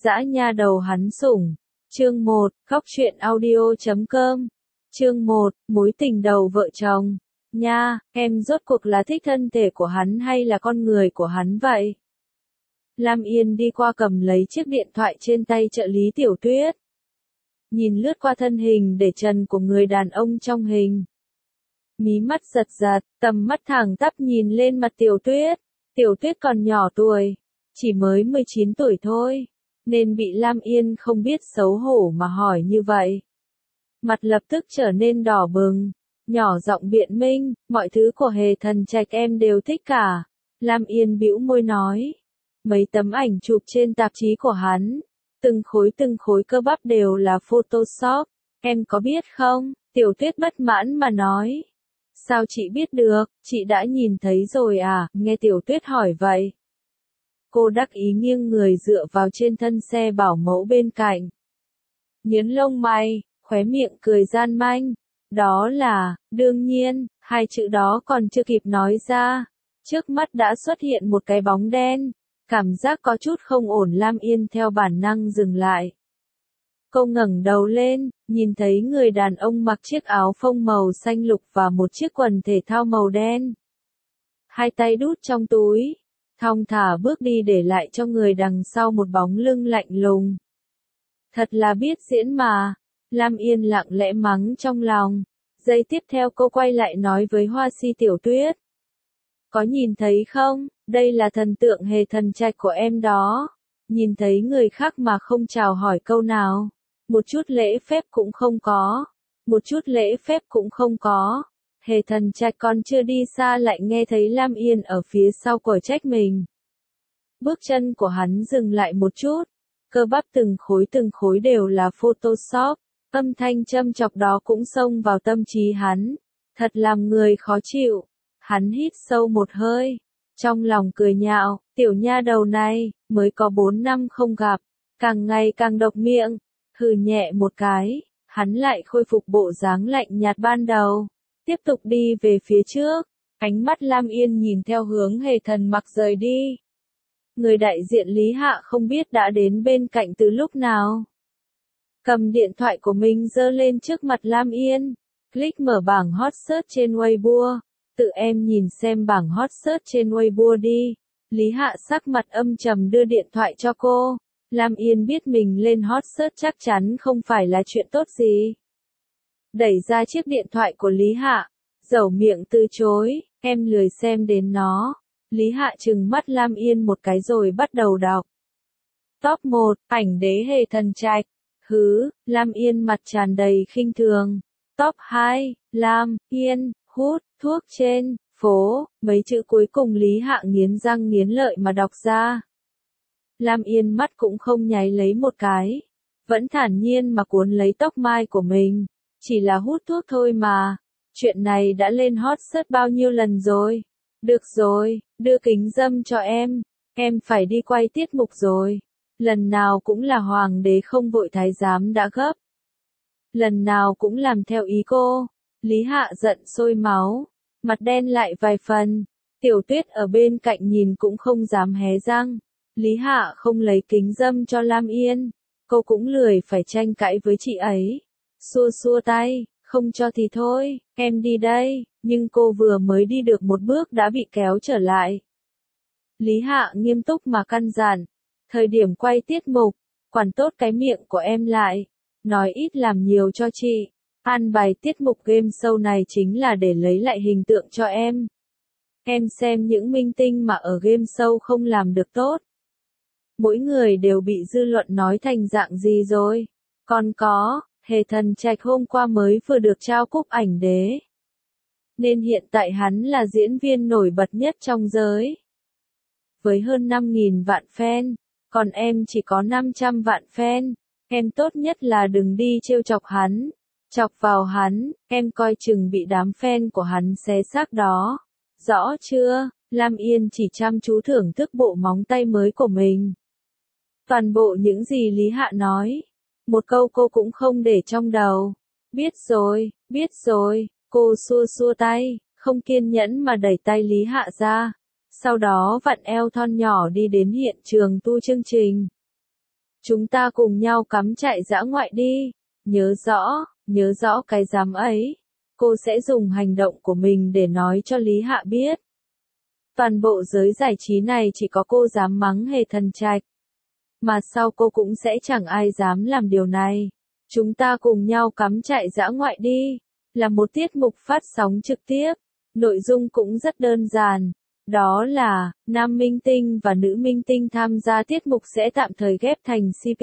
Dã nha đầu hắn sủng. Chương 1, Góc truyện audio.com. Chương 1, mối tình đầu vợ chồng. Nha, em rốt cuộc là thích thân thể của hắn hay là con người của hắn vậy? Lam Yên đi qua cầm lấy chiếc điện thoại trên tay trợ lý Tiểu Tuyết. Nhìn lướt qua thân hình để trần của người đàn ông trong hình. Mí mắt giật giật, tầm mắt thẳng tắp nhìn lên mặt Tiểu Tuyết. Tiểu Tuyết còn nhỏ tuổi, chỉ mới 19 tuổi thôi, nên bị Lam Yên không biết xấu hổ mà hỏi như vậy. Mặt lập tức trở nên đỏ bừng, nhỏ giọng biện minh, mọi thứ của Hề Thần Trạch em đều thích cả. Lam Yên bĩu môi nói, mấy tấm ảnh chụp trên tạp chí của hắn, từng khối cơ bắp đều là Photoshop, em có biết không? Tiểu Tuyết bất mãn mà nói. Sao chị biết được, chị đã nhìn thấy rồi à, nghe Tiểu Tuyết hỏi vậy. Cô đắc ý nghiêng người dựa vào trên thân xe bảo mẫu bên cạnh. Nhướng lông mày, khóe miệng cười gian manh. Đó là, đương nhiên, hai chữ đó còn chưa kịp nói ra. Trước mắt đã xuất hiện một cái bóng đen. Cảm giác có chút không ổn, Lam Yên theo bản năng dừng lại. Cô ngẩng đầu lên, nhìn thấy người đàn ông mặc chiếc áo phông màu xanh lục và một chiếc quần thể thao màu đen. Hai tay đút trong túi, thong thả bước đi để lại cho người đằng sau một bóng lưng lạnh lùng. Thật là biết diễn mà, Lam Yên lặng lẽ mắng trong lòng. Giây tiếp theo cô quay lại nói với Hoa Si Tiểu Tuyết. Có nhìn thấy không, đây là thần tượng Hề Thần Trạch của em đó. Nhìn thấy người khác mà không chào hỏi câu nào. Một chút lễ phép cũng không có. Một chút lễ phép cũng không có. Hề Thần Trạch còn chưa đi xa lại nghe thấy Lam Yên ở phía sau quở trách mình. Bước chân của hắn dừng lại một chút. Cơ bắp từng khối đều là Photoshop. Âm thanh châm chọc đó cũng xông vào tâm trí hắn. Thật làm người khó chịu. Hắn hít sâu một hơi. Trong lòng cười nhạo, tiểu nha đầu này, mới có 4 năm không gặp. Càng ngày càng độc miệng. Hừ nhẹ một cái, hắn lại khôi phục bộ dáng lạnh nhạt ban đầu. Tiếp tục đi về phía trước. Ánh mắt Lam Yên nhìn theo hướng Hề Thần mặc rời đi. Người đại diện Lý Hạ không biết đã đến bên cạnh từ lúc nào. Cầm điện thoại của mình giơ lên trước mặt Lam Yên. Click mở bảng hot search trên Weibo. Tự em nhìn xem bảng hot search trên Weibo đi. Lý Hạ sắc mặt âm trầm đưa điện thoại cho cô. Lam Yên biết mình lên hot search chắc chắn không phải là chuyện tốt gì. Đẩy ra chiếc điện thoại của Lý Hạ. Dẩu miệng từ chối, em lười xem đến nó. Lý Hạ trừng mắt Lam Yên một cái rồi bắt đầu đọc. Top 1, ảnh đế Hề Thần Trạch. Hứ, Lam Yên mặt tràn đầy khinh thường. Top 2, Lam Yên, hút, thuốc trên, phố, mấy chữ cuối cùng Lý Hạ nghiến răng nghiến lợi mà đọc ra. Lam Yên mắt cũng không nháy lấy một cái. Vẫn thản nhiên mà cuốn lấy tóc mai của mình. Chỉ là hút thuốc thôi mà. Chuyện này đã lên hot search bao nhiêu lần rồi. Được rồi, đưa kính râm cho em. Em phải đi quay tiết mục rồi. Lần nào cũng là hoàng đế không vội thái giám đã gấp. Lần nào cũng làm theo ý cô. Lý Hạ giận sôi máu. Mặt đen lại vài phần. Tiểu Tuyết ở bên cạnh nhìn cũng không dám hé răng. Lý Hạ không lấy kính râm cho Lam Yên. Cô cũng lười phải tranh cãi với chị ấy. Xua xua tay, không cho thì thôi, em đi đây. Nhưng cô vừa mới đi được một bước đã bị kéo trở lại. Lý Hạ nghiêm túc mà căn dặn. Thời điểm quay tiết mục, quản tốt cái miệng của em lại. Nói ít làm nhiều cho chị. An bài tiết mục game show này chính là để lấy lại hình tượng cho em. Em xem những minh tinh mà ở game show không làm được tốt. Mỗi người đều bị dư luận nói thành dạng gì rồi. Còn có, Hề Thần Trạch hôm qua mới vừa được trao cúp ảnh đế. Nên hiện tại hắn là diễn viên nổi bật nhất trong giới. Với hơn 5.000 vạn fan, còn em chỉ có 500 vạn fan. Em tốt nhất là đừng đi trêu chọc hắn. Chọc vào hắn, em coi chừng bị đám fan của hắn xé xác đó. Rõ chưa? Lam Yên chỉ chăm chú thưởng thức bộ móng tay mới của mình. Toàn bộ những gì Lý Hạ nói. Một câu cô cũng không để trong đầu. Biết rồi, cô xua xua tay, không kiên nhẫn mà đẩy tay Lý Hạ ra. Sau đó vặn eo thon nhỏ đi đến hiện trường tu chương trình. Chúng ta cùng nhau cắm trại dã ngoại đi. Nhớ rõ cái dám ấy. Cô sẽ dùng hành động của mình để nói cho Lý Hạ biết. Toàn bộ giới giải trí này chỉ có cô dám mắng Hề Thần Trạch. Mà sau cô cũng sẽ chẳng ai dám làm điều này. Chúng ta cùng nhau cắm trại dã ngoại đi. Là một tiết mục phát sóng trực tiếp. Nội dung cũng rất đơn giản. Đó là, nam minh tinh và nữ minh tinh tham gia tiết mục sẽ tạm thời ghép thành CP.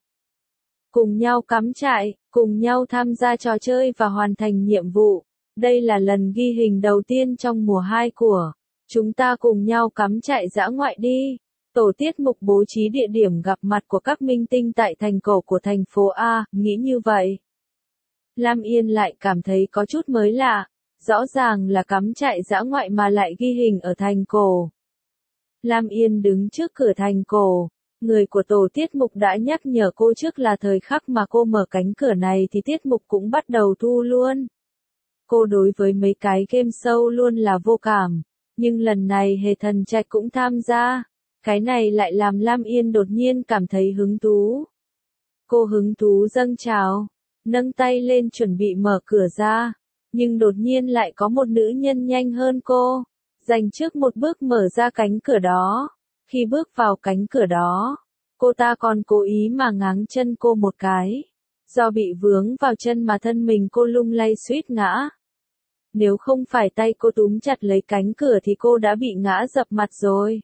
Cùng nhau cắm trại, cùng nhau tham gia trò chơi và hoàn thành nhiệm vụ. Đây là lần ghi hình đầu tiên trong mùa 2 của Chúng ta cùng nhau cắm trại dã ngoại đi. Tổ tiết mục bố trí địa điểm gặp mặt của các minh tinh tại thành cổ của thành phố A, nghĩ như vậy. Lam Yên lại cảm thấy có chút mới lạ. Rõ ràng là cắm trại dã ngoại mà lại ghi hình ở thành cổ. Lam Yên đứng trước cửa thành cổ. Người của tổ tiết mục đã nhắc nhở cô trước là thời khắc mà cô mở cánh cửa này thì tiết mục cũng bắt đầu thu luôn. Cô đối với mấy cái game show luôn là vô cảm. Nhưng lần này Hề Thần Trạch cũng tham gia. Cái này lại làm Lam Yên đột nhiên cảm thấy hứng thú. Cô hứng thú dâng trào. Nâng tay lên chuẩn bị mở cửa ra. Nhưng đột nhiên lại có một nữ nhân nhanh hơn cô. Dành trước một bước mở ra cánh cửa đó. Khi bước vào cánh cửa đó, cô ta còn cố ý mà ngáng chân cô một cái. Do bị vướng vào chân mà thân mình cô lung lay suýt ngã. Nếu không phải tay cô túm chặt lấy cánh cửa thì cô đã bị ngã dập mặt rồi.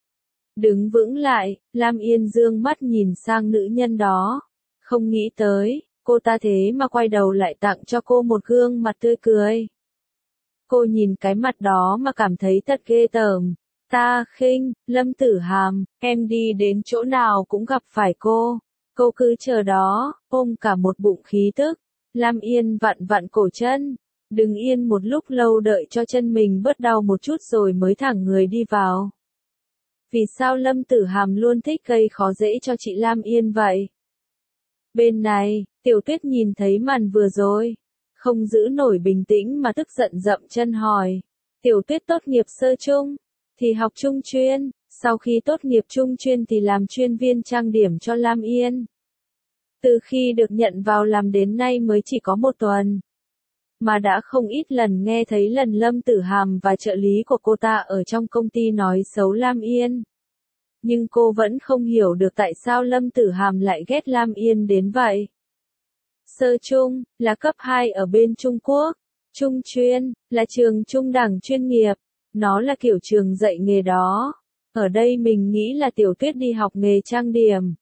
Đứng vững lại, Lam Yên dương mắt nhìn sang nữ nhân đó. Không nghĩ tới, cô ta thế mà quay đầu lại tặng cho cô một gương mặt tươi cười. Cô nhìn cái mặt đó mà cảm thấy thật ghê tởm. Ta khinh, Lâm Tử Hàm, em đi đến chỗ nào cũng gặp phải cô. Cô cứ chờ đó, ôm cả một bụng khí tức. Lam Yên vặn vặn cổ chân. Đứng yên một lúc lâu đợi cho chân mình bớt đau một chút rồi mới thẳng người đi vào. Vì sao Lâm Tử Hàm luôn thích gây khó dễ cho chị Lam Yên vậy? Bên này, Tiểu Tuyết nhìn thấy màn vừa rồi. Không giữ nổi bình tĩnh mà tức giận dậm chân hỏi. Tiểu Tuyết tốt nghiệp sơ trung, thì học trung chuyên, sau khi tốt nghiệp trung chuyên thì làm chuyên viên trang điểm cho Lam Yên. Từ khi được nhận vào làm đến nay mới chỉ có 1 tuần. Mà đã không ít lần nghe thấy lần Lâm Tử Hàm và trợ lý của cô ta ở trong công ty nói xấu Lam Yên. Nhưng cô vẫn không hiểu được tại sao Lâm Tử Hàm lại ghét Lam Yên đến vậy. Sơ trung, là cấp 2 ở bên Trung Quốc. Trung chuyên, là trường trung đẳng chuyên nghiệp. Nó là kiểu trường dạy nghề đó. Ở đây mình nghĩ là Tiểu Tuyết đi học nghề trang điểm.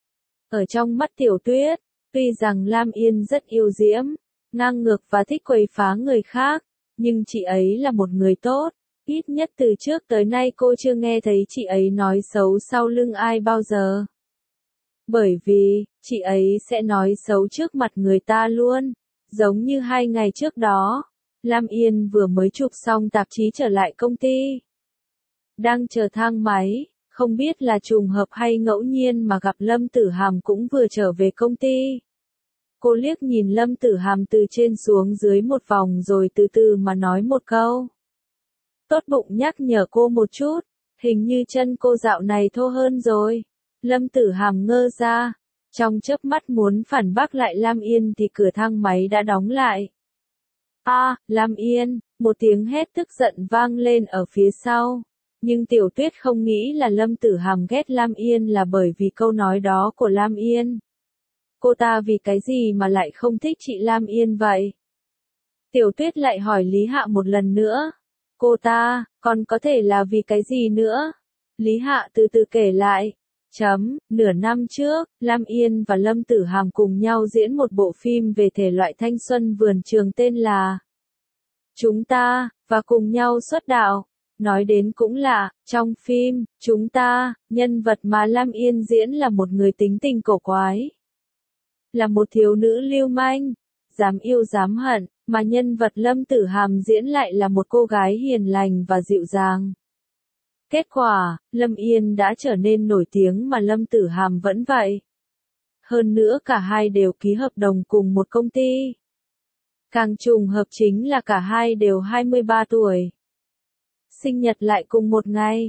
Ở trong mắt Tiểu Tuyết, tuy rằng Lam Yên rất yêu diễm, ngang ngược và thích quấy phá người khác, nhưng chị ấy là một người tốt. Ít nhất từ trước tới nay cô chưa nghe thấy chị ấy nói xấu sau lưng ai bao giờ. Bởi vì, chị ấy sẽ nói xấu trước mặt người ta luôn. Giống như 2 ngày trước đó, Lam Yên vừa mới chụp xong tạp chí trở lại công ty. Đang chờ thang máy, không biết là trùng hợp hay ngẫu nhiên mà gặp Lâm Tử Hàm cũng vừa trở về công ty. Cô liếc nhìn Lâm Tử Hàm từ trên xuống dưới một vòng rồi từ từ mà nói một câu. Tốt bụng nhắc nhở cô một chút, hình như chân cô dạo này thô hơn rồi. Lâm Tử Hàm ngơ ra, trong chớp mắt muốn phản bác lại Lam Yên thì cửa thang máy đã đóng lại. Lam Yên, một tiếng hét tức giận vang lên ở phía sau. Nhưng Tiểu Tuyết không nghĩ là Lâm Tử Hàm ghét Lam Yên là bởi vì câu nói đó của Lam Yên. Cô ta vì cái gì mà lại không thích chị Lam Yên vậy? Tiểu Tuyết lại hỏi Lý Hạ một lần nữa. Cô ta, còn có thể là vì cái gì nữa? Lý Hạ từ từ kể lại. Nửa năm trước, Lam Yên và Lâm Tử Hàm cùng nhau diễn một bộ phim về thể loại thanh xuân vườn trường tên là Chúng ta, và cùng nhau xuất đạo. Nói đến cũng lạ, trong phim, Chúng ta, nhân vật mà Lam Yên diễn là một người tính tình cổ quái. Là một thiếu nữ lưu manh, dám yêu dám hận, mà nhân vật Lâm Tử Hàm diễn lại là một cô gái hiền lành và dịu dàng. Kết quả, Lâm Yên đã trở nên nổi tiếng mà Lâm Tử Hàm vẫn vậy. Hơn nữa cả hai đều ký hợp đồng cùng một công ty. Càng trùng hợp chính là cả hai đều 23 tuổi. Sinh nhật lại cùng một ngày.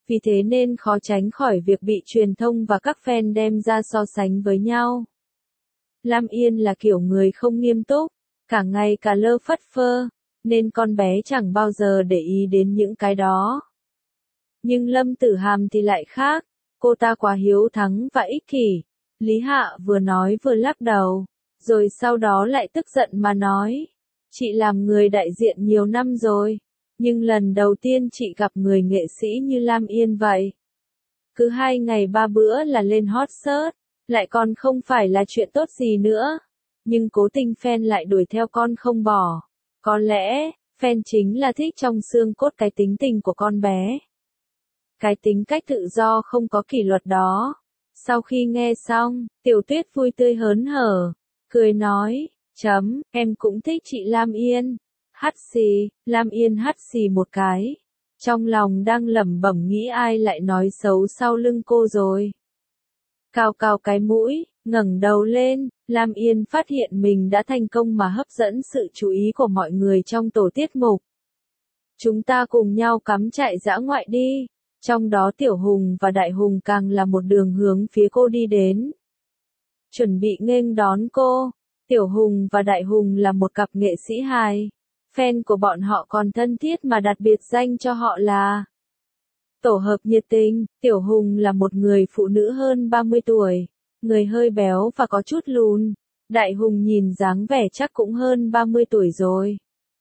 vì thế nên khó tránh khỏi việc bị truyền thông và các fan đem ra so sánh với nhau. Lam Yên là kiểu người không nghiêm túc, cả ngày cả lơ phất phơ, nên con bé chẳng bao giờ để ý đến những cái đó. Nhưng Lâm Tử Hàm thì lại khác, cô ta quá hiếu thắng và ích kỷ. Lý Hạ vừa nói vừa lắc đầu, rồi sau đó lại tức giận mà nói, chị làm người đại diện nhiều năm rồi, nhưng lần đầu tiên chị gặp người nghệ sĩ như Lam Yên vậy. Cứ 2 ngày 3 bữa là lên hot search, lại còn không phải là chuyện tốt gì nữa, nhưng cố tình fan lại đuổi theo con không bỏ. Có lẽ, fan chính là thích trong xương cốt cái tính tình của con bé. Cái tính cách tự do không có kỷ luật đó. Sau khi nghe xong, Tiểu Tuyết vui tươi hớn hở, cười nói, em cũng thích chị Lam Yên. Hắt xì, Lam Yên hắt xì một cái. Trong lòng đang lẩm bẩm nghĩ ai lại nói xấu sau lưng cô rồi. Cào cào cái mũi, ngẩng đầu lên, Lam Yên phát hiện mình đã thành công mà hấp dẫn sự chú ý của mọi người trong tổ tiết mục. Chúng ta cùng nhau cắm trại dã ngoại đi. Trong đó Tiểu Hùng và Đại Hùng càng là một đường hướng phía cô đi đến. Chuẩn bị nghênh đón cô, Tiểu Hùng và Đại Hùng là một cặp nghệ sĩ hài. Fan của bọn họ còn thân thiết mà đặt biệt danh cho họ là tổ hợp nhiệt tình. Tiểu Hùng là một người phụ nữ hơn 30 tuổi, người hơi béo và có chút lùn. Đại Hùng nhìn dáng vẻ chắc cũng hơn 30 tuổi rồi.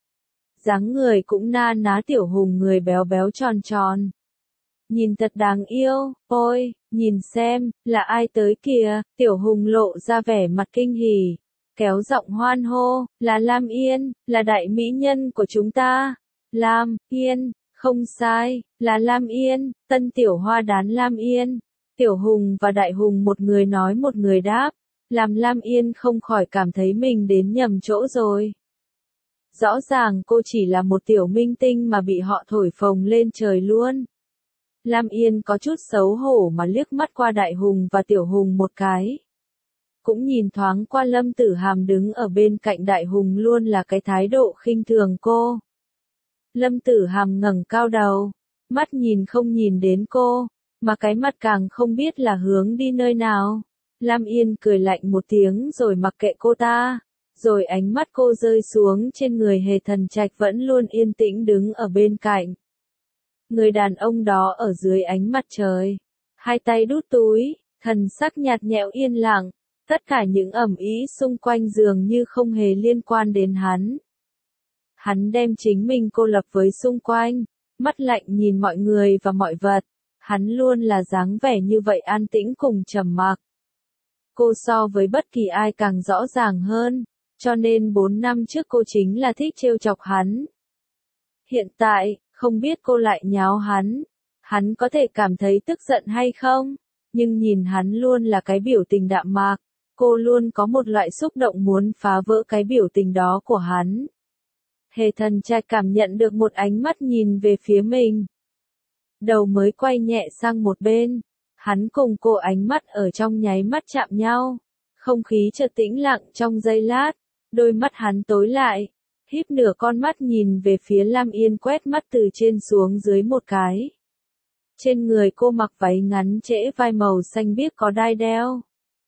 Dáng người cũng na ná. Tiểu Hùng người béo béo tròn tròn. Nhìn thật đáng yêu, ôi, nhìn xem, là ai tới kìa. Tiểu Hùng lộ ra vẻ mặt kinh hỉ, kéo giọng hoan hô, là Lam Yên, là đại mỹ nhân của chúng ta. Lam Yên, không sai, là Lam Yên, tân tiểu hoa đán Lam Yên. Tiểu Hùng và Đại Hùng một người nói một người đáp, làm Lam Yên không khỏi cảm thấy mình đến nhầm chỗ rồi. Rõ ràng cô chỉ là một tiểu minh tinh mà bị họ thổi phồng lên trời luôn. Lam Yên có chút xấu hổ mà liếc mắt qua Đại Hùng và Tiểu Hùng một cái. Cũng nhìn thoáng qua Lâm Tử Hàm đứng ở bên cạnh Đại Hùng luôn là cái thái độ khinh thường cô. Lâm Tử Hàm ngẩng cao đầu, mắt nhìn không nhìn đến cô, mà cái mặt càng không biết là hướng đi nơi nào. Lam Yên cười lạnh một tiếng rồi mặc kệ cô ta, rồi ánh mắt cô rơi xuống trên người Hề Thần Trạch vẫn luôn yên tĩnh đứng ở bên cạnh. Người đàn ông đó ở dưới ánh mặt trời, hai tay đút túi, thần sắc nhạt nhẽo yên lặng, tất cả những ầm ĩ xung quanh dường như không hề liên quan đến hắn. Hắn đem chính mình cô lập với xung quanh, mắt lạnh nhìn mọi người và mọi vật, hắn luôn là dáng vẻ như vậy an tĩnh cùng trầm mặc. Cô so với bất kỳ ai càng rõ ràng hơn, cho nên 4 năm trước cô chính là thích trêu chọc hắn. Hiện tại, không biết cô lại nháo hắn có thể cảm thấy tức giận hay không, nhưng nhìn hắn luôn là cái biểu tình đạm mạc, cô luôn có một loại xúc động muốn phá vỡ cái biểu tình đó của hắn. Hề Thần Trạch cảm nhận được một ánh mắt nhìn về phía mình. Đầu mới quay nhẹ sang một bên, hắn cùng cô ánh mắt ở trong nháy mắt chạm nhau, không khí chợt tĩnh lặng trong giây lát, đôi mắt hắn tối lại. Híp nửa con mắt nhìn về phía Lam Yên quét mắt từ trên xuống dưới một cái. Trên người cô mặc váy ngắn trễ vai màu xanh biếc có đai đeo.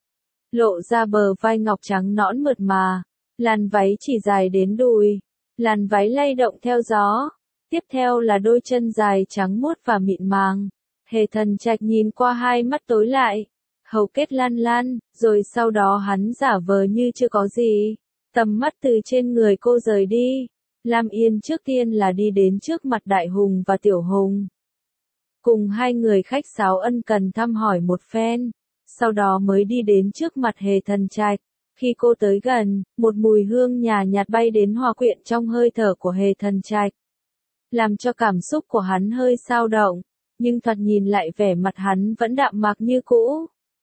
Lộ ra bờ vai ngọc trắng nõn mượt mà, làn váy chỉ dài đến đùi, làn váy lay động theo gió. Tiếp theo là đôi chân dài trắng muốt và mịn màng. Hề Thần Trạch nhìn qua hai mắt tối lại, hầu kết lan lan, rồi sau đó hắn giả vờ như chưa có gì. Tầm mắt từ trên người cô rời đi. Lam Yên trước tiên là đi đến trước mặt Đại Hùng và Tiểu Hùng. Cùng hai người khách sáo ân cần thăm hỏi một phen, sau đó mới đi đến trước mặt Hề Thần Trạch. Khi cô tới gần, một mùi hương nhàn nhạt bay đến hòa quyện trong hơi thở của Hề Thần Trạch, làm cho cảm xúc của hắn hơi dao động, nhưng thoạt nhìn lại vẻ mặt hắn vẫn đạm mạc như cũ.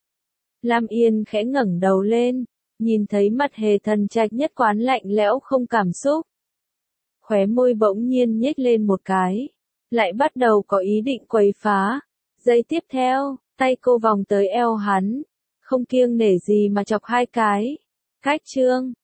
Lam Yên khẽ ngẩng đầu lên, nhìn thấy mặt Hề Thần Trạch nhất quán lạnh lẽo không cảm xúc. Khóe môi bỗng nhiên nhếch lên một cái, lại bắt đầu có ý định quấy phá. Giây tiếp theo, tay cô vòng tới eo hắn, không kiêng nể gì mà chọc hai cái. Cách chương